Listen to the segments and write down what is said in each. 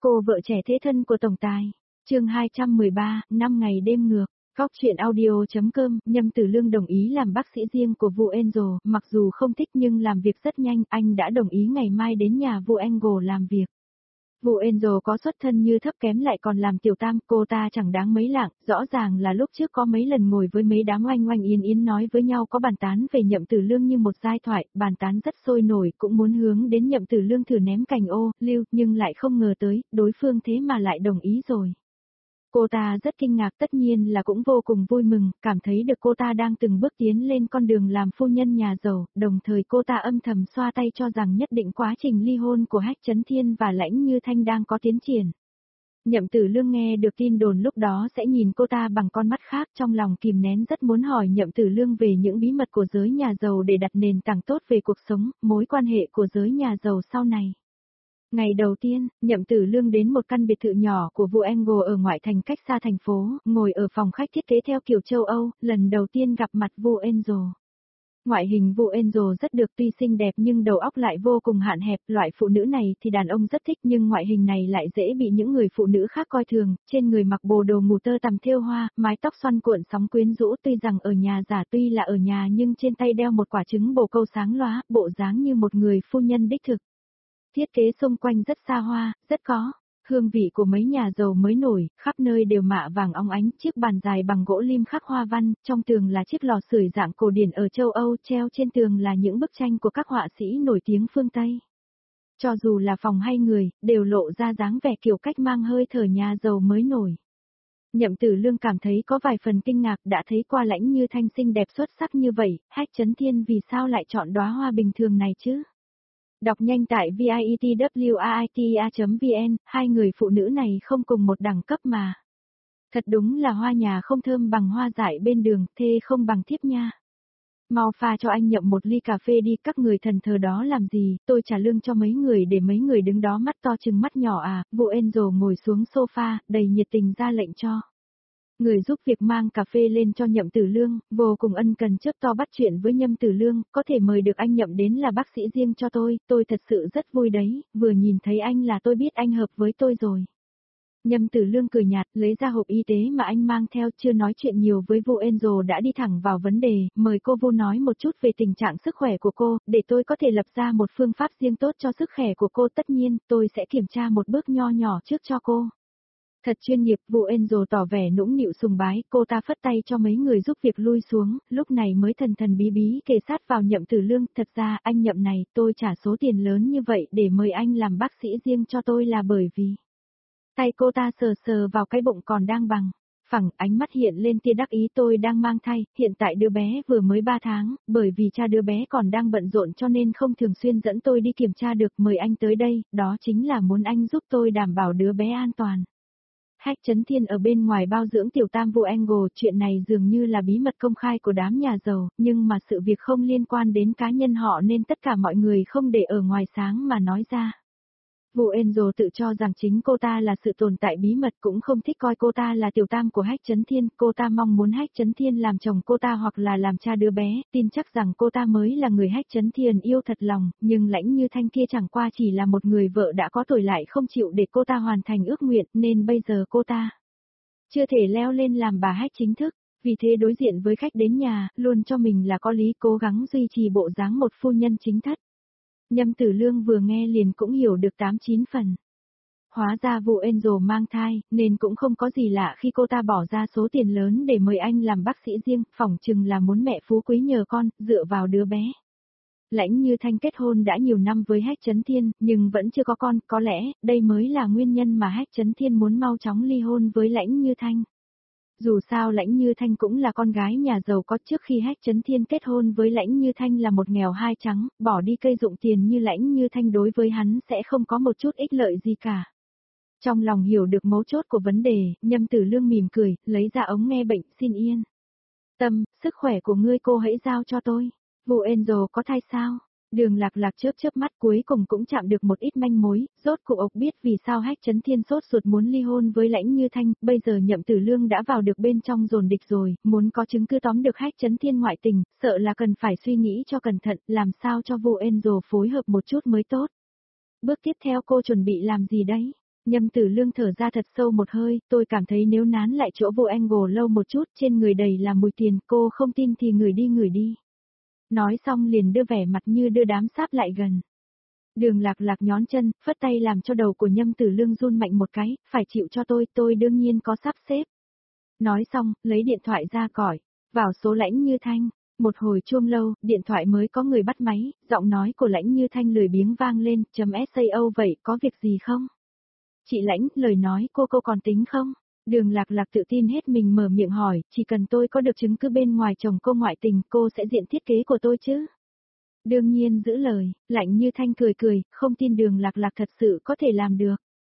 Cô vợ trẻ thế thân của tổng tài. Chương 213, 5 ngày đêm ngược. Góc truyện audio.com, Nhâm Tử Lương đồng ý làm bác sĩ riêng của Vu Angel, mặc dù không thích nhưng làm việc rất nhanh, anh đã đồng ý ngày mai đến nhà Vu Angel làm việc. Vu Angel có xuất thân như thấp kém lại còn làm tiểu tam, cô ta chẳng đáng mấy lạng, rõ ràng là lúc trước có mấy lần ngồi với mấy đám oanh oanh yến yến nói với nhau có bàn tán về Nhậm Tử Lương như một giai thoại, bàn tán rất sôi nổi, cũng muốn hướng đến Nhậm Tử Lương thử ném cành ô, lưu, nhưng lại không ngờ tới, đối phương thế mà lại đồng ý rồi. Cô ta rất kinh ngạc, tất nhiên là cũng vô cùng vui mừng, cảm thấy được cô ta đang từng bước tiến lên con đường làm phu nhân nhà giàu, đồng thời cô ta âm thầm xoa tay cho rằng nhất định quá trình ly hôn của Hách Chấn Thiên và Lãnh Như Thanh đang có tiến triển. Nhậm Tử Lương nghe được tin đồn lúc đó sẽ nhìn cô ta bằng con mắt khác, trong lòng kìm nén rất muốn hỏi Nhậm Tử Lương về những bí mật của giới nhà giàu để đặt nền tảng tốt về cuộc sống, mối quan hệ của giới nhà giàu sau này. Ngày đầu tiên, Nhậm Tử Lương đến một căn biệt thự nhỏ của Vu Angel ở ngoại thành cách xa thành phố, ngồi ở phòng khách thiết kế theo kiểu châu Âu, lần đầu tiên gặp mặt Vu Angel. Ngoại hình Vu Angel rất được, tuy xinh đẹp nhưng đầu óc lại vô cùng hạn hẹp, loại phụ nữ này thì đàn ông rất thích nhưng ngoại hình này lại dễ bị những người phụ nữ khác coi thường, trên người mặc bộ đồ ngủ tơ tằm thêu hoa, mái tóc xoăn cuộn sóng quyến rũ, tuy rằng ở nhà giả tuy là ở nhà nhưng trên tay đeo một quả trứng bồ câu sáng lóa, bộ dáng như một người phu nhân đích thực. Thiết kế xung quanh rất xa hoa, rất có hương vị của mấy nhà giàu mới nổi, khắp nơi đều mạ vàng óng ánh, chiếc bàn dài bằng gỗ lim khắc hoa văn, trong tường là chiếc lò sưởi dạng cổ điển ở châu Âu, treo trên tường là những bức tranh của các họa sĩ nổi tiếng phương Tây. Cho dù là phòng hay người, đều lộ ra dáng vẻ kiểu cách mang hơi thở nhà giàu mới nổi. Nhậm Tử Lương cảm thấy có vài phần kinh ngạc, đã thấy qua Lãnh Như Thanh xinh đẹp xuất sắc như vậy, Hách Chấn Thiên vì sao lại chọn đóa hoa bình thường này chứ? Đọc nhanh tại vietwaitia.vn, hai người phụ nữ này không cùng một đẳng cấp mà. Thật đúng là hoa nhà không thơm bằng hoa dại bên đường, thê không bằng thiếp nha. Mau pha cho anh Nhậm một ly cà phê đi, các người thần thờ đó làm gì, tôi trả lương cho mấy người để mấy người đứng đó mắt to chừng mắt nhỏ à. Vu Angel ngồi xuống sofa, đầy nhiệt tình ra lệnh cho người giúp việc mang cà phê lên cho Nhậm Tử Lương, vô cùng ân cần chớp to bắt chuyện với Nhậm Tử Lương, có thể mời được anh Nhậm đến là bác sĩ riêng cho tôi thật sự rất vui đấy, vừa nhìn thấy anh là tôi biết anh hợp với tôi rồi. Nhậm Tử Lương cười nhạt, lấy ra hộp y tế mà anh mang theo, chưa nói chuyện nhiều với Vu Angel đã đi thẳng vào vấn đề, mời cô Vu nói một chút về tình trạng sức khỏe của cô, để tôi có thể lập ra một phương pháp riêng tốt cho sức khỏe của cô, tất nhiên, tôi sẽ kiểm tra một bước nho nhỏ trước cho cô. Thật chuyên nghiệp, Vu Angel tỏ vẻ nũng nịu sùng bái, cô ta phất tay cho mấy người giúp việc lui xuống, lúc này mới thần thần bí bí kề sát vào Nhậm Tử Lương, thật ra anh Nhậm này, tôi trả số tiền lớn như vậy để mời anh làm bác sĩ riêng cho tôi là bởi vì... Tay cô ta sờ sờ vào cái bụng còn đang bằng phẳng, ánh mắt hiện lên tia đắc ý, tôi đang mang thai, hiện tại đứa bé vừa mới 3 tháng, bởi vì cha đứa bé còn đang bận rộn cho nên không thường xuyên dẫn tôi đi kiểm tra được, mời anh tới đây, đó chính là muốn anh giúp tôi đảm bảo đứa bé an toàn. Hách Chấn Thiên ở bên ngoài bao dưỡng tiểu tam Vu Angel, chuyện này dường như là bí mật công khai của đám nhà giàu, nhưng mà sự việc không liên quan đến cá nhân họ nên tất cả mọi người không để ở ngoài sáng mà nói ra. Vu Angel tự cho rằng chính cô ta là sự tồn tại bí mật, cũng không thích coi cô ta là tiểu tam của Hách Chấn Thiên, cô ta mong muốn Hách Chấn Thiên làm chồng cô ta hoặc là làm cha đứa bé, tin chắc rằng cô ta mới là người Hách Chấn Thiên yêu thật lòng, nhưng Lãnh Như Thanh kia chẳng qua chỉ là một người vợ đã có tuổi lại không chịu để cô ta hoàn thành ước nguyện, nên bây giờ cô ta chưa thể leo lên làm bà Hách chính thức, vì thế đối diện với khách đến nhà, luôn cho mình là có lý, cố gắng duy trì bộ dáng một phu nhân chính thất. Nhâm Tử Lương vừa nghe liền cũng hiểu được 8-9 phần. Hóa ra Vu Angel mang thai, nên cũng không có gì lạ khi cô ta bỏ ra số tiền lớn để mời anh làm bác sĩ riêng, phỏng chừng là muốn mẹ phú quý nhờ con, dựa vào đứa bé. Lãnh Như Thanh kết hôn đã nhiều năm với Hách Chấn Thiên, nhưng vẫn chưa có con, có lẽ, đây mới là nguyên nhân mà Hách Chấn Thiên muốn mau chóng ly hôn với Lãnh Như Thanh. Dù sao Lãnh Như Thanh cũng là con gái nhà giàu có, trước khi Hách Chấn Thiên kết hôn với Lãnh Như Thanh là một nghèo hai trắng, bỏ đi cây dụng tiền như Lãnh Như Thanh đối với hắn sẽ không có một chút ích lợi gì cả. Trong lòng hiểu được mấu chốt của vấn đề, Nhâm Tử Lương mỉm cười, lấy ra ống nghe bệnh, xin yên tâm, sức khỏe của ngươi cô hãy giao cho tôi. Vu Angel có thai sao? Đường Lạc Lạc chớp mắt cuối cùng cũng chạm được một ít manh mối, rốt cuộc ộc biết vì sao Hách Chấn Thiên sốt ruột muốn ly hôn với Lãnh Như Thanh, bây giờ Nhậm Tử Lương đã vào được bên trong dồn địch rồi, muốn có chứng cứ tóm được Hách Chấn Thiên ngoại tình, sợ là cần phải suy nghĩ cho cẩn thận, làm sao cho Vu Angel phối hợp một chút mới tốt. Bước tiếp theo cô chuẩn bị làm gì đấy? Nhâm Tử Lương thở ra thật sâu một hơi, tôi cảm thấy nếu nán lại chỗ vô angle lâu một chút, trên người đầy là mùi tiền, cô không tin thì ngửi đi. Nói xong liền đưa vẻ mặt như đưa đám sáp lại gần. Đường Lạc Lạc nhón chân, phất tay làm cho đầu của Nhâm Tử Lương run mạnh một cái, phải chịu cho tôi đương nhiên có sắp xếp. Nói xong, lấy điện thoại ra còi, vào số Lãnh Như Thanh. Một hồi chuông lâu, điện thoại mới có người bắt máy, giọng nói của Lãnh Như Thanh lười biếng vang lên, "SAO vậy, có việc gì không?" "Chị Lãnh, lời nói cô còn tính không?" Đường Lạc Lạc tự tin hết mình mở miệng hỏi, "Chỉ cần tôi có được chứng cứ bên ngoài chồng cô ngoại tình, cô sẽ diện thiết kế của tôi chứ?" Đương nhiên giữ lời, Lãnh Như Thanh cười, không tin Đường Lạc Lạc thật sự có thể làm được.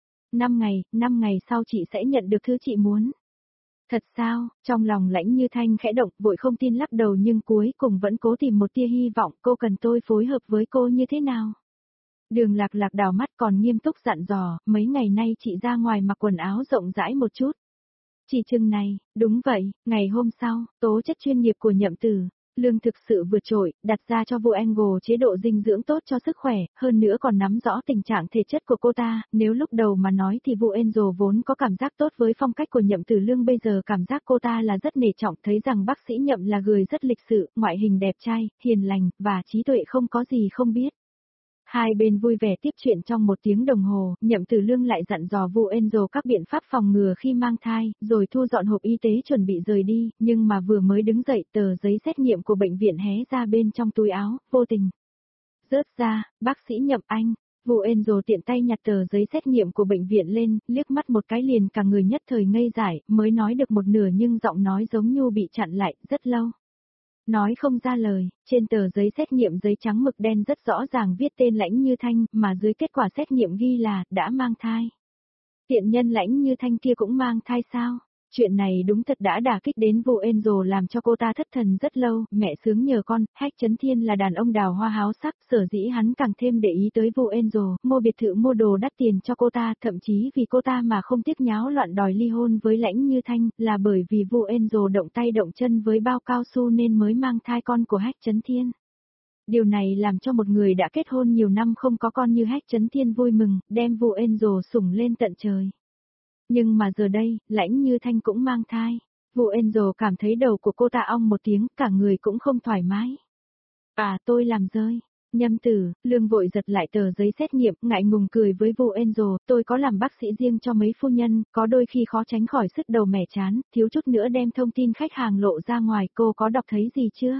5 ngày sau chị sẽ nhận được thứ chị muốn. Thật sao? Trong lòng Lãnh Như Thanh khẽ động, vội không tin lắc đầu nhưng cuối cùng vẫn cố tìm một tia hy vọng, cô cần tôi phối hợp với cô như thế nào? Đường Lạc Lạc đảo mắt còn nghiêm túc dặn dò, mấy ngày nay chị ra ngoài mặc quần áo rộng rãi một chút. Chỉ chừng này, đúng vậy, ngày hôm sau, tố chất chuyên nghiệp của Nhậm Tử Lương thực sự vượt trội, đặt ra cho Vu Angle chế độ dinh dưỡng tốt cho sức khỏe, hơn nữa còn nắm rõ tình trạng thể chất của cô ta, nếu lúc đầu mà nói thì Vu Angle vốn có cảm giác tốt với phong cách của Nhậm Tử Lương, bây giờ cảm giác cô ta là rất nể trọng, thấy rằng bác sĩ Nhậm là người rất lịch sự, ngoại hình đẹp trai, hiền lành, và trí tuệ không có gì không biết. Hai bên vui vẻ tiếp chuyện trong 1 tiếng đồng hồ, Nhậm Tử Lương lại dặn dò Vu Angel các biện pháp phòng ngừa khi mang thai, rồi thu dọn hộp y tế chuẩn bị rời đi, nhưng mà vừa mới đứng dậy tờ giấy xét nghiệm của bệnh viện hé ra bên trong túi áo, vô tình rớt ra, "Bác sĩ Nhậm anh." Vu Angel tiện tay nhặt tờ giấy xét nghiệm của bệnh viện lên, liếc mắt một cái liền cả người nhất thời ngây dại, mới nói được một nửa nhưng giọng nói giống như bị chặn lại, rất lâu. Nói không ra lời, trên tờ giấy xét nghiệm giấy trắng mực đen rất rõ ràng viết tên Lãnh Như Thanh, mà dưới kết quả xét nghiệm ghi là, đã mang thai. Tiện nhân Lãnh Như Thanh kia cũng mang thai sao? Chuyện này đúng thật đã đả kích đến Vu Angel, làm cho cô ta thất thần rất lâu, mẹ sướng nhờ con, Hách Chấn Thiên là đàn ông đào hoa háo sắc, sở dĩ hắn càng thêm để ý tới Vu Angel, mua biệt thự mua đồ đắt tiền cho cô ta, thậm chí vì cô ta mà không tiếc nháo loạn đòi ly hôn với Lãnh Như Thanh, là bởi vì Vu Angel động tay động chân với bao cao su nên mới mang thai con của Hách Chấn Thiên. Điều này làm cho một người đã kết hôn nhiều năm không có con như Hách Chấn Thiên vui mừng, đem Vu Angel sủng lên tận trời. Nhưng mà giờ đây, Lãnh Như Thanh cũng mang thai. Vu Angel cảm thấy đầu của cô ta ong một tiếng, cả người cũng không thoải mái. "À, tôi làm rơi." Nhâm Tử Lương vội giật lại tờ giấy xét nghiệm, ngại ngùng cười với Vu Angel, "Tôi có làm bác sĩ riêng cho mấy phu nhân, có đôi khi khó tránh khỏi sứt đầu mẻ chán, thiếu chút nữa đem thông tin khách hàng lộ ra ngoài, cô có đọc thấy gì chưa?"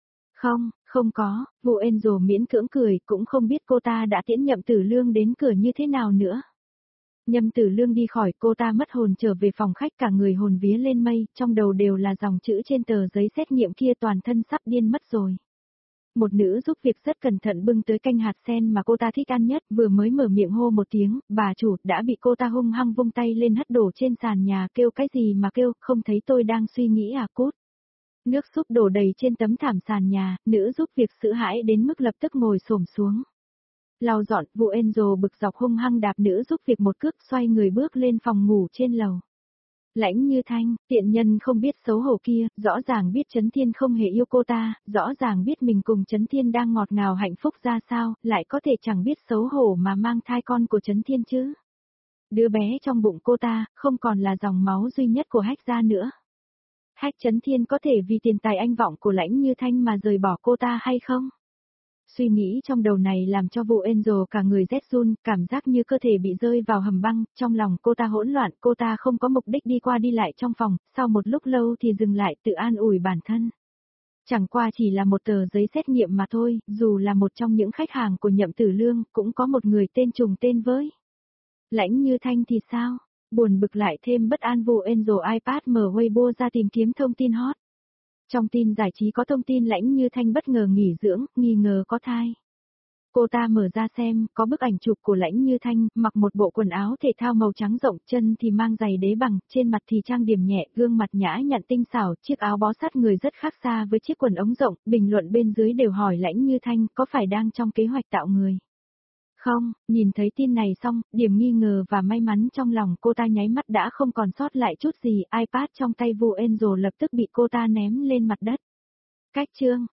Không có." Vu Angel miễn cưỡng cười, cũng không biết cô ta đã tiễn Nhậm Tử Lương đến cửa như thế nào nữa. Nhâm Tử Lương đi khỏi, cô ta mất hồn trở về phòng khách, cả người hồn vía lên mây, trong đầu đều là dòng chữ trên tờ giấy xét nghiệm kia, toàn thân sắp điên mất rồi. Một nữ giúp việc rất cẩn thận bưng tới canh hạt sen mà cô ta thích ăn nhất, vừa mới mở miệng hô một tiếng, "Bà chủ", đã bị cô ta hung hăng vung tay lên hất đổ trên sàn nhà, "Kêu cái gì mà kêu, không thấy tôi đang suy nghĩ à, cút." Nước súp đổ đầy trên tấm thảm sàn nhà, nữ giúp việc sợ hãi đến mức lập tức ngồi xổm xuống. Lau dọn, Vu Angel bực dọc hung hăng đạp nữ giúp việc một cước, xoay người bước lên phòng ngủ trên lầu. Lãnh Như Thanh, tiện nhân không biết xấu hổ kia, rõ ràng biết Chấn Thiên không hề yêu cô ta, rõ ràng biết mình cùng Chấn Thiên đang ngọt ngào hạnh phúc ra sao, lại có thể chẳng biết xấu hổ mà mang thai con của Chấn Thiên chứ. Đứa bé trong bụng cô ta, không còn là dòng máu duy nhất của Hách gia nữa. Hách Chấn Thiên có thể vì tiền tài anh vọng của Lãnh Như Thanh mà rời bỏ cô ta hay không? Suy nghĩ trong đầu này làm cho Vu Angel cả người rét run, cảm giác như cơ thể bị rơi vào hầm băng, trong lòng cô ta hỗn loạn, cô ta không có mục đích đi qua đi lại trong phòng, sau một lúc lâu thì dừng lại tự an ủi bản thân. Chẳng qua chỉ là một tờ giấy xét nghiệm mà thôi, dù là một trong những khách hàng của Nhậm Tử Lương, cũng có một người tên trùng tên với. Lãnh Như Thanh thì sao? Buồn bực lại thêm bất an, Vu Angel iPad mở Weibo ra tìm kiếm thông tin hot. Trong tin giải trí có thông tin Lãnh Như Thanh bất ngờ nghỉ dưỡng, nghi ngờ có thai. Cô ta mở ra xem, có bức ảnh chụp của Lãnh Như Thanh, mặc một bộ quần áo thể thao màu trắng rộng, chân thì mang giày đế bằng, trên mặt thì trang điểm nhẹ, gương mặt nhã nhặn tinh xảo, chiếc áo bó sát người rất khác xa với chiếc quần ống rộng, bình luận bên dưới đều hỏi Lãnh Như Thanh có phải đang trong kế hoạch tạo người. Không, nhìn thấy tin này xong, điểm nghi ngờ và may mắn trong lòng cô ta nháy mắt đã không còn sót lại chút gì, iPad trong tay Vu Angel lập tức bị cô ta ném lên mặt đất. Cách chương